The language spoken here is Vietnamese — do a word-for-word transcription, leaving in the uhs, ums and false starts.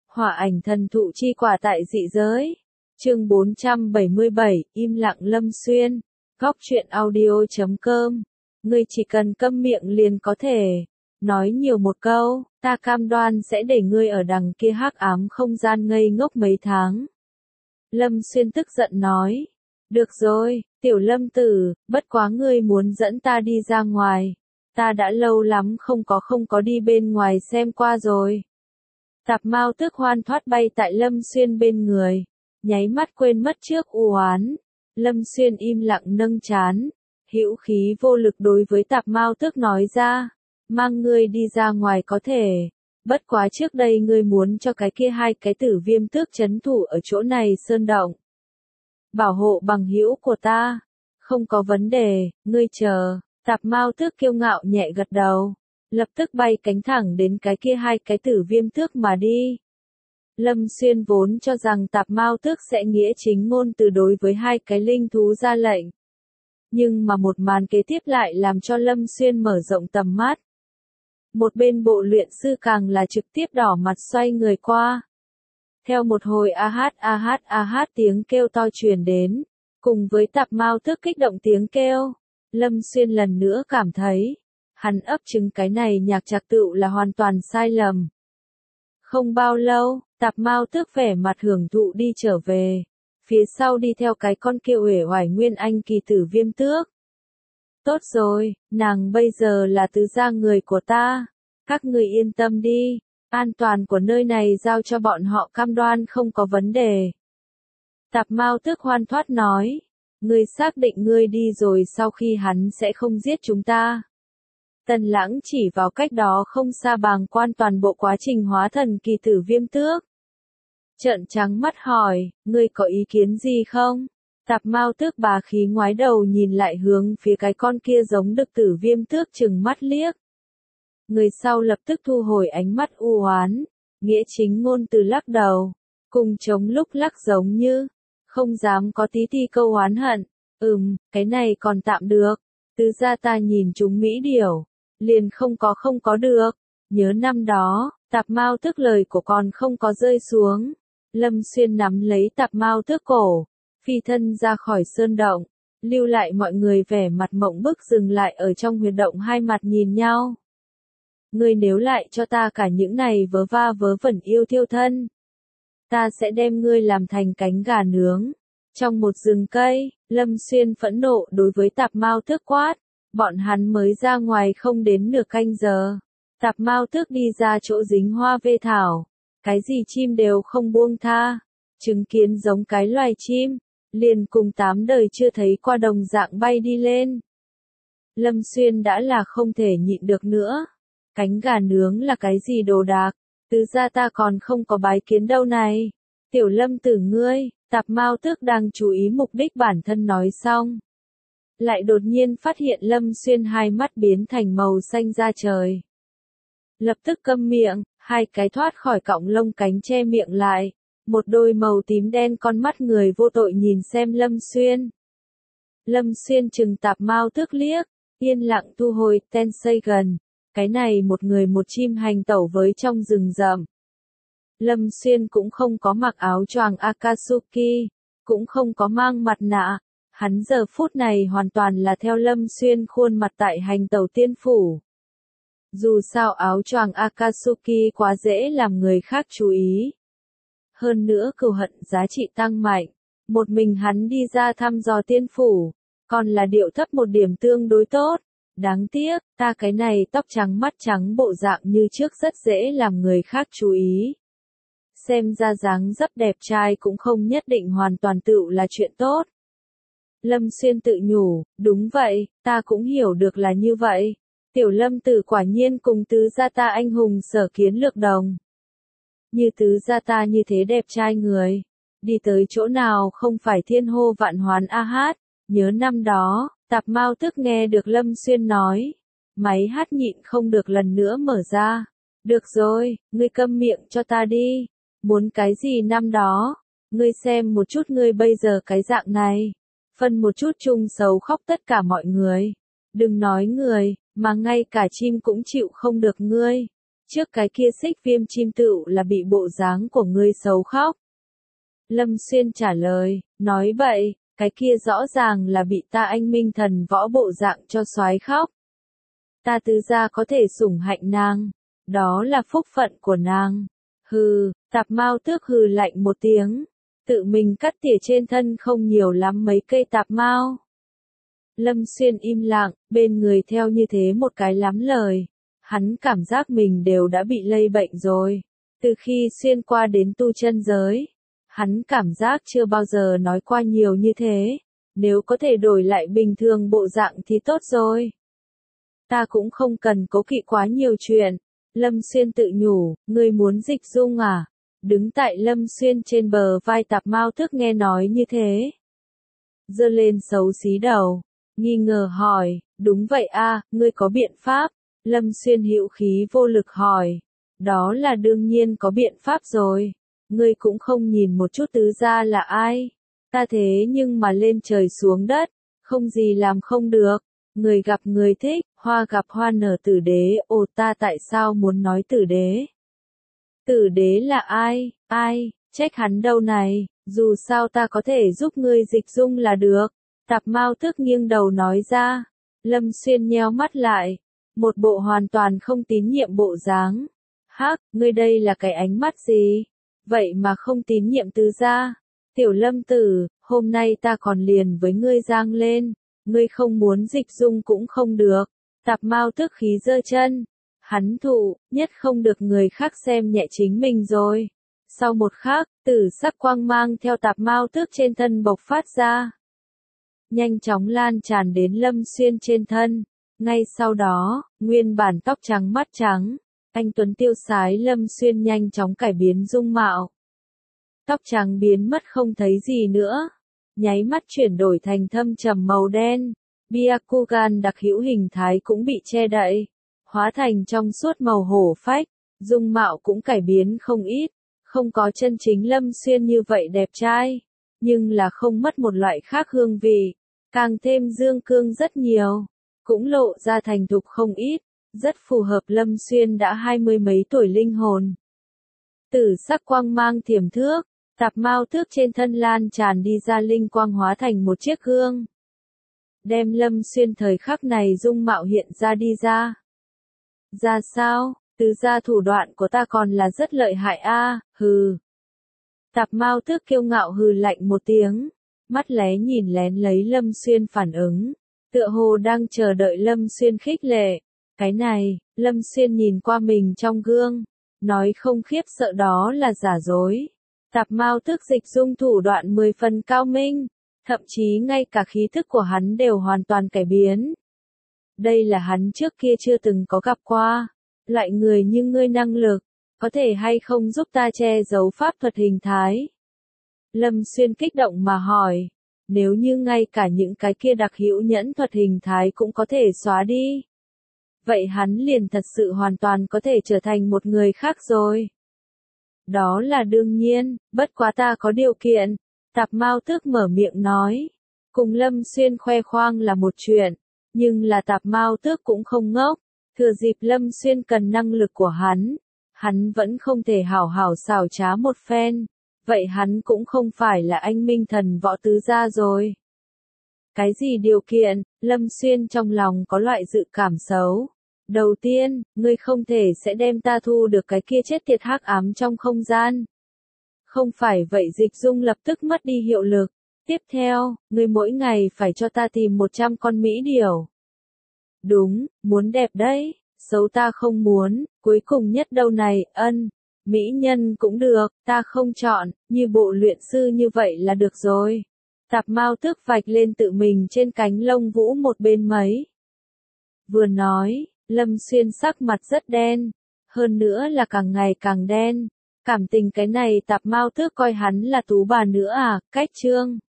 Hỏa ảnh thần thụ chi quả tại dị giới. Chương bốn trăm bảy mươi bảy, im lặng Lâm Xuyên. Góc truyện audio chấm com. Ngươi chỉ cần câm miệng liền có thể nói nhiều một câu, ta cam đoan sẽ để ngươi ở đằng kia hắc ám không gian ngây ngốc mấy tháng. Lâm Xuyên tức giận nói. Được rồi, tiểu Lâm tử, bất quá ngươi muốn dẫn ta đi ra ngoài. Ta đã lâu lắm không có không có đi bên ngoài xem qua rồi. Tạp Mao Tước hoan thoát bay tại Lâm Xuyên bên người, nháy mắt quên mất trước u oán. Lâm Xuyên im lặng nâng trán, hữu khí vô lực đối với Tạp Mao Tước nói ra, mang ngươi đi ra ngoài có thể, bất quá trước đây ngươi muốn cho cái kia hai cái tử viêm tước trấn thủ ở chỗ này sơn động. Bảo hộ bằng hữu của ta, không có vấn đề, ngươi chờ. Tạp Mao Tước kiêu ngạo nhẹ gật đầu, lập tức bay cánh thẳng đến cái kia hai cái tử viêm tước mà đi. Lâm Xuyên vốn cho rằng Tạp Mao Tước sẽ nghĩa chính ngôn từ đối với hai cái linh thú ra lệnh. Nhưng mà một màn kế tiếp lại làm cho Lâm Xuyên mở rộng tầm mắt. Một bên bộ luyện sư càng là trực tiếp đỏ mặt xoay người qua. Theo một hồi a hát a hát a hát tiếng kêu to truyền đến, cùng với Tạp Mao Tước kích động tiếng kêu, Lâm Xuyên lần nữa cảm thấy, hắn ấp trứng cái này nhạc trạc tựu là hoàn toàn sai lầm. Không bao lâu, Tạp Mao Tước vẻ mặt hưởng thụ đi trở về, phía sau đi theo cái con kia uể oải nguyên anh kỳ tử viêm tước. Tốt rồi, nàng bây giờ là tứ gia người của ta, các người yên tâm đi, an toàn của nơi này giao cho bọn họ cam đoan không có vấn đề. Tạp Mao Tước hoan thoát nói, ngươi xác định ngươi đi rồi sau khi hắn sẽ không giết chúng ta. Tần Lãng chỉ vào cách đó không xa bàng quan toàn bộ quá trình hóa thần kỳ tử viêm tước. Trợn trắng mắt hỏi, ngươi có ý kiến gì không? Tạp Mao Tước bá khí ngoái đầu nhìn lại hướng phía cái con kia giống đực tử viêm tước chừng mắt liếc. Người sau lập tức thu hồi ánh mắt u oán, nghĩa chính ngôn từ lắc đầu, cùng chống lúc lắc giống như, không dám có tí ti câu oán hận. Ừm, cái này còn tạm được, tứ gia ta nhìn chúng mỹ điểu, liền không có không có được. Nhớ năm đó, Tạp Mao Tước lời của còn không có rơi xuống. Lâm Xuyên nắm lấy Tạp Mao Tước cổ, phi thân ra khỏi sơn động, lưu lại mọi người vẻ mặt mộng bức dừng lại ở trong huyệt động hai mặt nhìn nhau. Ngươi nếu lại cho ta cả những này vớ va vớ vẩn yêu thiêu thân, ta sẽ đem ngươi làm thành cánh gà nướng. Trong một rừng cây, Lâm Xuyên phẫn nộ đối với Tạp Mao Tước quát, bọn hắn mới ra ngoài không đến nửa canh giờ. Tạp Mao Tước đi ra chỗ dính hoa vê thảo, cái gì chim đều không buông tha, chứng kiến giống cái loài chim, liền cùng tám đời chưa thấy qua đồng dạng bay đi lên. Lâm Xuyên đã là không thể nhịn được nữa, cánh gà nướng là cái gì đồ đạc, tứ gia ta còn không có bái kiến đâu này. Tiểu Lâm tử ngươi, Tạp Mao Tước đang chú ý mục đích bản thân nói xong, lại đột nhiên phát hiện Lâm Xuyên hai mắt biến thành màu xanh da trời. Lập tức câm miệng, hai cái thoát khỏi cọng lông cánh che miệng lại, một đôi màu tím đen con mắt người vô tội nhìn xem Lâm Xuyên. Lâm Xuyên chừng Tạp Mao Tước liếc, yên lặng thu hồi ten xây gần, cái này một người một chim hành tẩu với trong rừng rậm. Lâm Xuyên cũng không có mặc áo choàng Akatsuki, cũng không có mang mặt nạ, hắn giờ phút này hoàn toàn là theo Lâm Xuyên khuôn mặt tại hành tẩu tiên phủ. Dù sao áo choàng Akatsuki quá dễ làm người khác chú ý. Hơn nữa cừu hận giá trị tăng mạnh, một mình hắn đi ra thăm dò tiên phủ, còn là điệu thấp một điểm tương đối tốt. Đáng tiếc, ta cái này tóc trắng mắt trắng bộ dạng như trước rất dễ làm người khác chú ý. Xem ra dáng dấp đẹp trai cũng không nhất định hoàn toàn tựu là chuyện tốt. Lâm Xuyên tự nhủ, đúng vậy, ta cũng hiểu được là như vậy. Tiểu Lâm tử quả nhiên cùng tứ gia ta anh hùng sở kiến lược đồng. Như tứ gia ta như thế đẹp trai người, đi tới chỗ nào không phải thiên hô vạn hoán a hát. Nhớ năm đó, Tạp Mao Tước nghe được Lâm Xuyên nói, máy hát nhịn không được lần nữa mở ra. Được rồi, ngươi câm miệng cho ta đi. Muốn cái gì năm đó, ngươi xem một chút ngươi bây giờ cái dạng này, phân một chút chung xấu khóc tất cả mọi người. Đừng nói người, mà ngay cả chim cũng chịu không được ngươi. Trước cái kia xích viêm chim tựu là bị bộ dáng của ngươi xấu khóc. Lâm Xuyên trả lời, nói bậy, cái kia rõ ràng là bị ta anh minh thần võ bộ dạng cho soái khóc. Ta tứ gia có thể sủng hạnh nàng, đó là phúc phận của nàng. Hừ, Tạp Mao Tước hừ lạnh một tiếng, tự mình cắt tỉa trên thân không nhiều lắm mấy cây tạp mao. Lâm Xuyên im lặng, bên người theo như thế một cái lắm lời. Hắn cảm giác mình đều đã bị lây bệnh rồi. Từ khi xuyên qua đến tu chân giới, hắn cảm giác chưa bao giờ nói qua nhiều như thế. Nếu có thể đổi lại bình thường bộ dạng thì tốt rồi. Ta cũng không cần cố kỵ quá nhiều chuyện. Lâm Xuyên tự nhủ, ngươi muốn dịch dung à? Đứng tại Lâm Xuyên trên bờ vai Tạp Mao Tước nghe nói như thế. Giơ lên xấu xí đầu, nghi ngờ hỏi, đúng vậy a, ngươi có biện pháp? Lâm Xuyên hữu khí vô lực hỏi, đó là đương nhiên có biện pháp rồi. Ngươi cũng không nhìn một chút tứ gia là ai? Ta thế nhưng mà lên trời xuống đất, không gì làm không được. Người gặp người thích, hoa gặp hoa nở tử đế, ồ ta tại sao muốn nói tử đế? Tử đế là ai, ai, trách hắn đâu này, dù sao ta có thể giúp ngươi dịch dung là được. Tạp Mao Tước nghiêng đầu nói ra. Lâm Xuyên nheo mắt lại, một bộ hoàn toàn không tín nhiệm bộ dáng. Hắc, ngươi đây là cái ánh mắt gì? Vậy mà không tín nhiệm tứ gia. Tiểu Lâm tử, hôm nay ta còn liền với ngươi giang lên, ngươi không muốn dịch dung cũng không được. Tạp Mao Tước khí giơ chân. Hắn thụ, nhất không được người khác xem nhẹ chính mình rồi. Sau một khắc, tử sắc quang mang theo Tạp Mao Tước trên thân bộc phát ra. Nhanh chóng lan tràn đến Lâm Xuyên trên thân. Ngay sau đó, nguyên bản tóc trắng mắt trắng, anh tuấn tiêu sái Lâm Xuyên nhanh chóng cải biến dung mạo. Tóc trắng biến mất không thấy gì nữa, nháy mắt chuyển đổi thành thâm trầm màu đen. Byakugan đặc hữu hình thái cũng bị che đậy, hóa thành trong suốt màu hổ phách, dung mạo cũng cải biến không ít, không có chân chính Lâm Xuyên như vậy đẹp trai, nhưng là không mất một loại khác hương vị, càng thêm dương cương rất nhiều, cũng lộ ra thành thục không ít, rất phù hợp Lâm Xuyên đã hai mươi mấy tuổi linh hồn. Tử sắc quang mang thiểm thước, Tạp Mao Tước trên thân lan tràn đi ra linh quang hóa thành một chiếc gương. Đem Lâm Xuyên thời khắc này dung mạo hiện ra đi ra. Ra sao, tứ gia thủ đoạn của ta còn là rất lợi hại a, hừ. Tạp Mao Tước kiêu ngạo hừ lạnh một tiếng, mắt lé nhìn lén lấy Lâm Xuyên phản ứng, tựa hồ đang chờ đợi Lâm Xuyên khích lệ. Cái này, Lâm Xuyên nhìn qua mình trong gương, nói không khiếp sợ đó là giả dối. Tạp Mao Tước dịch dung thủ đoạn mười phần cao minh, thậm chí ngay cả khí thức của hắn đều hoàn toàn cải biến. Đây là hắn trước kia chưa từng có gặp qua. Loại người như ngươi năng lực, có thể hay không giúp ta che giấu pháp thuật hình thái? Lâm Xuyên kích động mà hỏi, nếu như ngay cả những cái kia đặc hữu nhẫn thuật hình thái cũng có thể xóa đi, vậy hắn liền thật sự hoàn toàn có thể trở thành một người khác rồi. Đó là đương nhiên, bất quá ta có điều kiện. Tạp Mao Tước mở miệng nói, cùng Lâm Xuyên khoe khoang là một chuyện, nhưng là Tạp Mao Tước cũng không ngốc, thừa dịp Lâm Xuyên cần năng lực của hắn, hắn vẫn không thể hảo hảo xảo trá một phen, vậy hắn cũng không phải là anh minh thần võ tứ gia rồi. Cái gì điều kiện? Lâm Xuyên trong lòng có loại dự cảm xấu. Đầu tiên, ngươi không thể sẽ đem ta thu được cái kia chết tiệt hắc ám trong không gian. Không phải vậy dịch dung lập tức mất đi hiệu lực. Tiếp theo, ngươi mỗi ngày phải cho ta tìm một trăm con mỹ điểu. Đúng, muốn đẹp đấy, xấu ta không muốn, cuối cùng nhất đâu này, ân, mỹ nhân cũng được, ta không chọn, như bộ luyện sư như vậy là được rồi. Tạp Mao Tước vạch lên tự mình trên cánh lông vũ một bên mấy. Vừa nói, Lâm Xuyên sắc mặt rất đen, hơn nữa là càng ngày càng đen. Cảm tình cái này Tạp Mao Tước coi hắn là tú bà nữa à, cách chương.